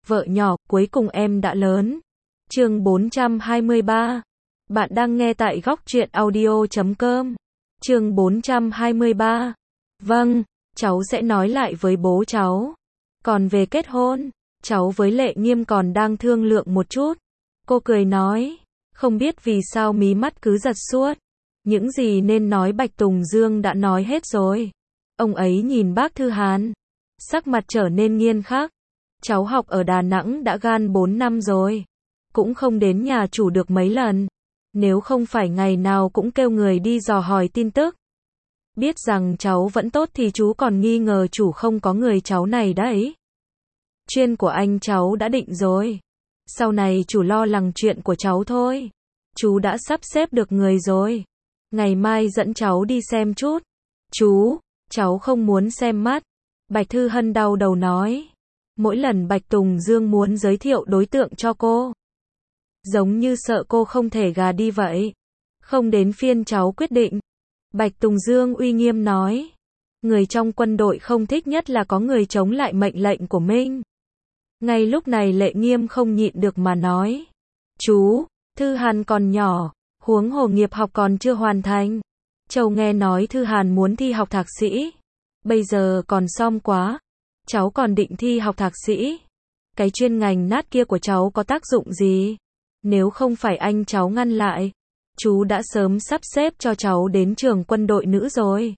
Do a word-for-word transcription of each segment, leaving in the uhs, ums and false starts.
Vợ nhỏ, cuối cùng em đã lớn. Chương bốn trăm hai mươi ba. Bạn đang nghe tại góc truyện audio chấm com. Chương bốn trăm hai mươi ba. Vâng, cháu sẽ nói lại với bố cháu. Còn về kết hôn, cháu với Lệ Nghiêm còn đang thương lượng một chút. Cô cười nói, không biết vì sao mí mắt cứ giật suốt. Những gì nên nói Bạch Tùng Dương đã nói hết rồi. Ông ấy nhìn bác Thư Hàn, sắc mặt trở nên nghiêm khắc. Cháu học ở Đà Nẵng đã gan bốn năm rồi, cũng không đến nhà chủ được mấy lần. Nếu không phải ngày nào cũng kêu người đi dò hỏi tin tức. Biết rằng cháu vẫn tốt thì chú còn nghi ngờ chủ không có người cháu này đấy. Chuyên của anh cháu đã định rồi. Sau này chủ lo lắng chuyện của cháu thôi. Chú đã sắp xếp được người rồi. Ngày mai dẫn cháu đi xem chút. Chú, cháu không muốn xem mắt. Bạch Thư Hân đau đầu nói. Mỗi lần Bạch Tùng Dương muốn giới thiệu đối tượng cho cô, giống như sợ cô không thể gà đi vậy. Không đến phiên cháu quyết định. Bạch Tùng Dương uy nghiêm nói. Người trong quân đội không thích nhất là có người chống lại mệnh lệnh của mình. Ngay lúc này Lệ Nghiêm không nhịn được mà nói. Chú, Thư Hàn còn nhỏ, huống hồ nghiệp học còn chưa hoàn thành. Cháu nghe nói Thư Hàn muốn thi học thạc sĩ. Bây giờ còn xong quá. Cháu còn định thi học thạc sĩ. Cái chuyên ngành nát kia của cháu có tác dụng gì? Nếu không phải anh cháu ngăn lại, chú đã sớm sắp xếp cho cháu đến trường quân đội nữ rồi.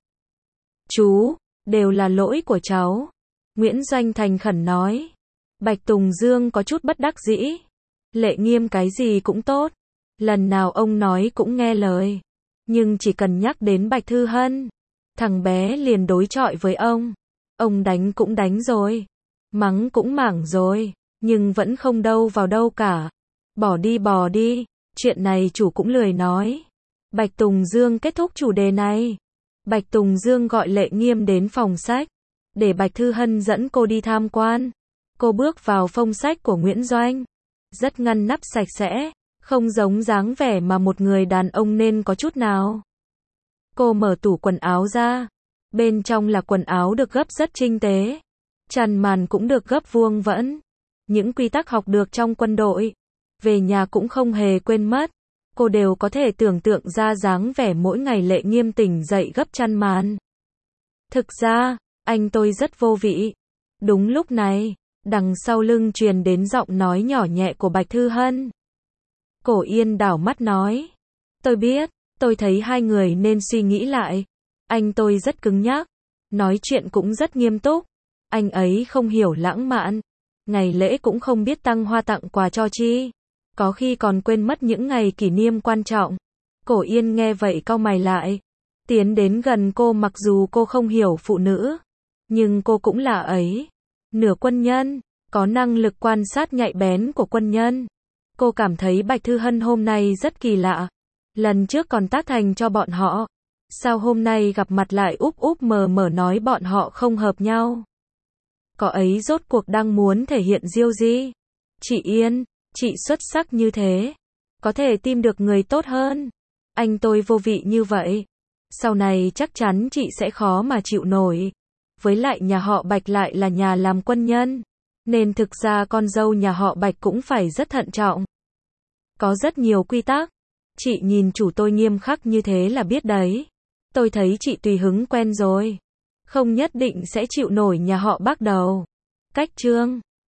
Chú, đều là lỗi của cháu. Nguyễn Doanh thành khẩn nói. Bạch Tùng Dương có chút bất đắc dĩ. Lệ Nghiêm cái gì cũng tốt. Lần nào ông nói cũng nghe lời. Nhưng chỉ cần nhắc đến Bạch Thư Hân, thằng bé liền đối chọi với ông. Ông đánh cũng đánh rồi, mắng cũng mảng rồi, nhưng vẫn không đâu vào đâu cả. Bỏ đi bỏ đi, chuyện này chủ cũng lười nói. Bạch Tùng Dương kết thúc chủ đề này. Bạch Tùng Dương gọi Lệ Nghiêm đến phòng sách, để Bạch Thư Hân dẫn cô đi tham quan. Cô bước vào phòng sách của Nguyễn Doanh, rất ngăn nắp sạch sẽ, không giống dáng vẻ mà một người đàn ông nên có chút nào. Cô mở tủ quần áo ra. Bên trong là quần áo được gấp rất tinh tế. Chăn màn cũng được gấp vuông vẫn. Những quy tắc học được trong quân đội, về nhà cũng không hề quên mất. Cô đều có thể tưởng tượng ra dáng vẻ mỗi ngày Lệ Nghiêm tỉnh dậy gấp chăn màn. Thực ra, anh tôi rất vô vị. Đúng lúc này, đằng sau lưng truyền đến giọng nói nhỏ nhẹ của Bạch Thư Hân. Cổ Yên đảo mắt nói. Tôi biết, tôi thấy hai người nên suy nghĩ lại. Anh tôi rất cứng nhắc, nói chuyện cũng rất nghiêm túc. Anh ấy không hiểu lãng mạn. Ngày lễ cũng không biết tăng hoa tặng quà cho chi. Có khi còn quên mất những ngày kỷ niệm quan trọng. Cổ Yên nghe vậy cau mày lại. Tiến đến gần cô, mặc dù cô không hiểu phụ nữ, nhưng cô cũng là ấy. Nửa quân nhân, có năng lực quan sát nhạy bén của quân nhân. Cô cảm thấy Bạch Thư Hân hôm nay rất kỳ lạ. Lần trước còn tác thành cho bọn họ. Sao hôm nay gặp mặt lại úp úp mờ mờ nói bọn họ không hợp nhau? Có ấy rốt cuộc đang muốn thể hiện diêu gì? Chị Yên, chị xuất sắc như thế, có thể tìm được người tốt hơn. Anh tôi vô vị như vậy, sau này chắc chắn chị sẽ khó mà chịu nổi. Với lại nhà họ Bạch lại là nhà làm quân nhân, nên thực ra con dâu nhà họ Bạch cũng phải rất thận trọng. Có rất nhiều quy tắc. Chị nhìn chủ tôi nghiêm khắc như thế là biết đấy. Tôi thấy chị tùy hứng quen rồi, không nhất định sẽ chịu nổi nhà họ Bác đâu. Cách Trương